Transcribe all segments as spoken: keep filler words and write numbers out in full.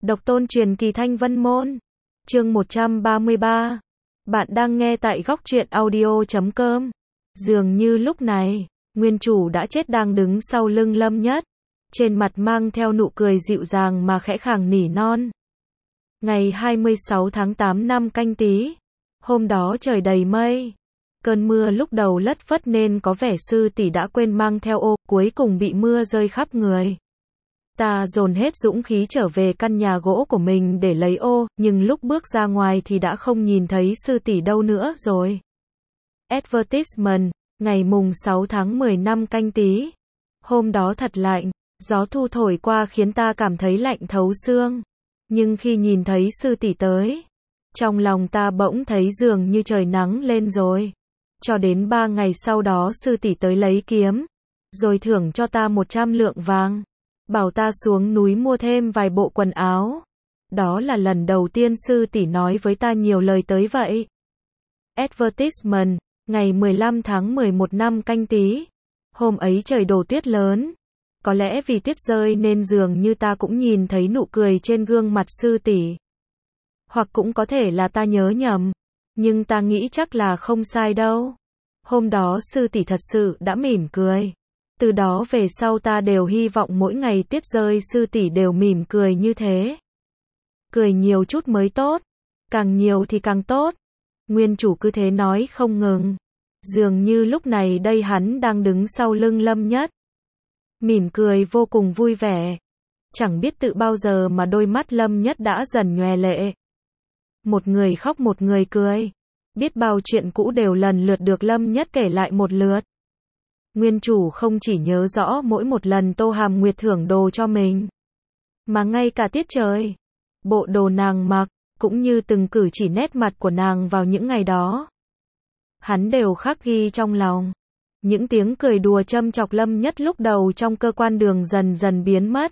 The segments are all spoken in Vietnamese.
Độc tôn truyền kỳ Thanh Vân Môn. Chương một trăm ba mươi ba. Bạn đang nghe tại góc truyện audio chấm com. Dường như lúc này, nguyên chủ đã chết đang đứng sau lưng Lâm Nhất. Trên mặt mang theo nụ cười dịu dàng mà khẽ khàng nỉ non. Ngày hai mươi sáu tháng tám năm Canh Tý. Hôm đó trời đầy mây. Cơn mưa lúc đầu lất phất nên có vẻ sư tỷ đã quên mang theo ô, cuối cùng bị mưa rơi khắp người. Ta dồn hết dũng khí trở về căn nhà gỗ của mình để lấy ô, nhưng lúc bước ra ngoài thì đã không nhìn thấy sư tỷ đâu nữa rồi. Advertisement, ngày mùng sáu tháng mười năm Canh Tý. Hôm đó thật lạnh, gió thu thổi qua khiến ta cảm thấy lạnh thấu xương. Nhưng khi nhìn thấy sư tỷ tới, trong lòng ta bỗng thấy dường như trời nắng lên rồi. Cho đến ba ngày sau đó sư tỷ tới lấy kiếm, rồi thưởng cho ta một trăm lượng vàng. Bảo ta xuống núi mua thêm vài bộ quần áo. Đó là lần đầu tiên sư tỷ nói với ta nhiều lời tới vậy. Advertisement, ngày mười lăm tháng mười một năm Canh Tý. Hôm ấy trời đổ tuyết lớn. Có lẽ vì tuyết rơi nên dường như ta cũng nhìn thấy nụ cười trên gương mặt sư tỷ. Hoặc cũng có thể là ta nhớ nhầm. Nhưng ta nghĩ chắc là không sai đâu. Hôm đó sư tỷ thật sự đã mỉm cười. Từ đó về sau ta đều hy vọng mỗi ngày tuyết rơi sư tỷ đều mỉm cười như thế. Cười nhiều chút mới tốt. Càng nhiều thì càng tốt. Nguyên chủ cứ thế nói không ngừng. Dường như lúc này đây hắn đang đứng sau lưng Lâm Nhất. Mỉm cười vô cùng vui vẻ. Chẳng biết tự bao giờ mà đôi mắt Lâm Nhất đã dần nhòe lệ. Một người khóc một người cười. Biết bao chuyện cũ đều lần lượt được Lâm Nhất kể lại một lượt. Nguyên chủ không chỉ nhớ rõ mỗi một lần Tô Hàm Nguyệt thưởng đồ cho mình, mà ngay cả tiết trời, bộ đồ nàng mặc, cũng như từng cử chỉ nét mặt của nàng vào những ngày đó. Hắn đều khắc ghi trong lòng. Những tiếng cười đùa châm chọc Lâm Nhất lúc đầu trong cơ quan đường dần dần biến mất.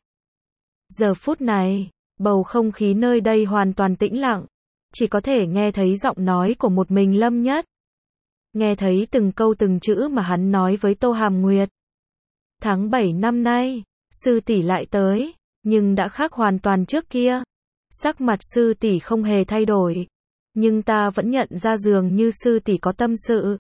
Giờ phút này, bầu không khí nơi đây hoàn toàn tĩnh lặng. Chỉ có thể nghe thấy giọng nói của một mình Lâm Nhất. Nghe thấy từng câu từng chữ mà hắn nói với Tô Hàm Nguyệt. Tháng bảy năm nay, sư tỷ lại tới, nhưng đã khác hoàn toàn trước kia. Sắc mặt sư tỷ không hề thay đổi, nhưng ta vẫn nhận ra dường như sư tỷ có tâm sự.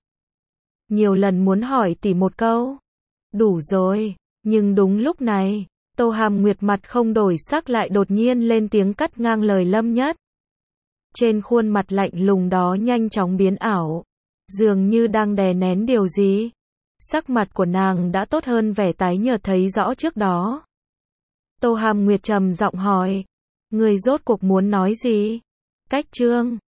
Nhiều lần muốn hỏi tỷ một câu. Đủ rồi, nhưng đúng lúc này, Tô Hàm Nguyệt mặt không đổi sắc lại đột nhiên lên tiếng cắt ngang lời Lâm Nhất. Trên khuôn mặt lạnh lùng đó nhanh chóng biến ảo. Dường như đang đè nén điều gì. Sắc mặt của nàng đã tốt hơn vẻ tái nhợt thấy rõ trước đó. Tô Hàm Nguyệt trầm giọng hỏi. Người rốt cuộc muốn nói gì? Cách chương.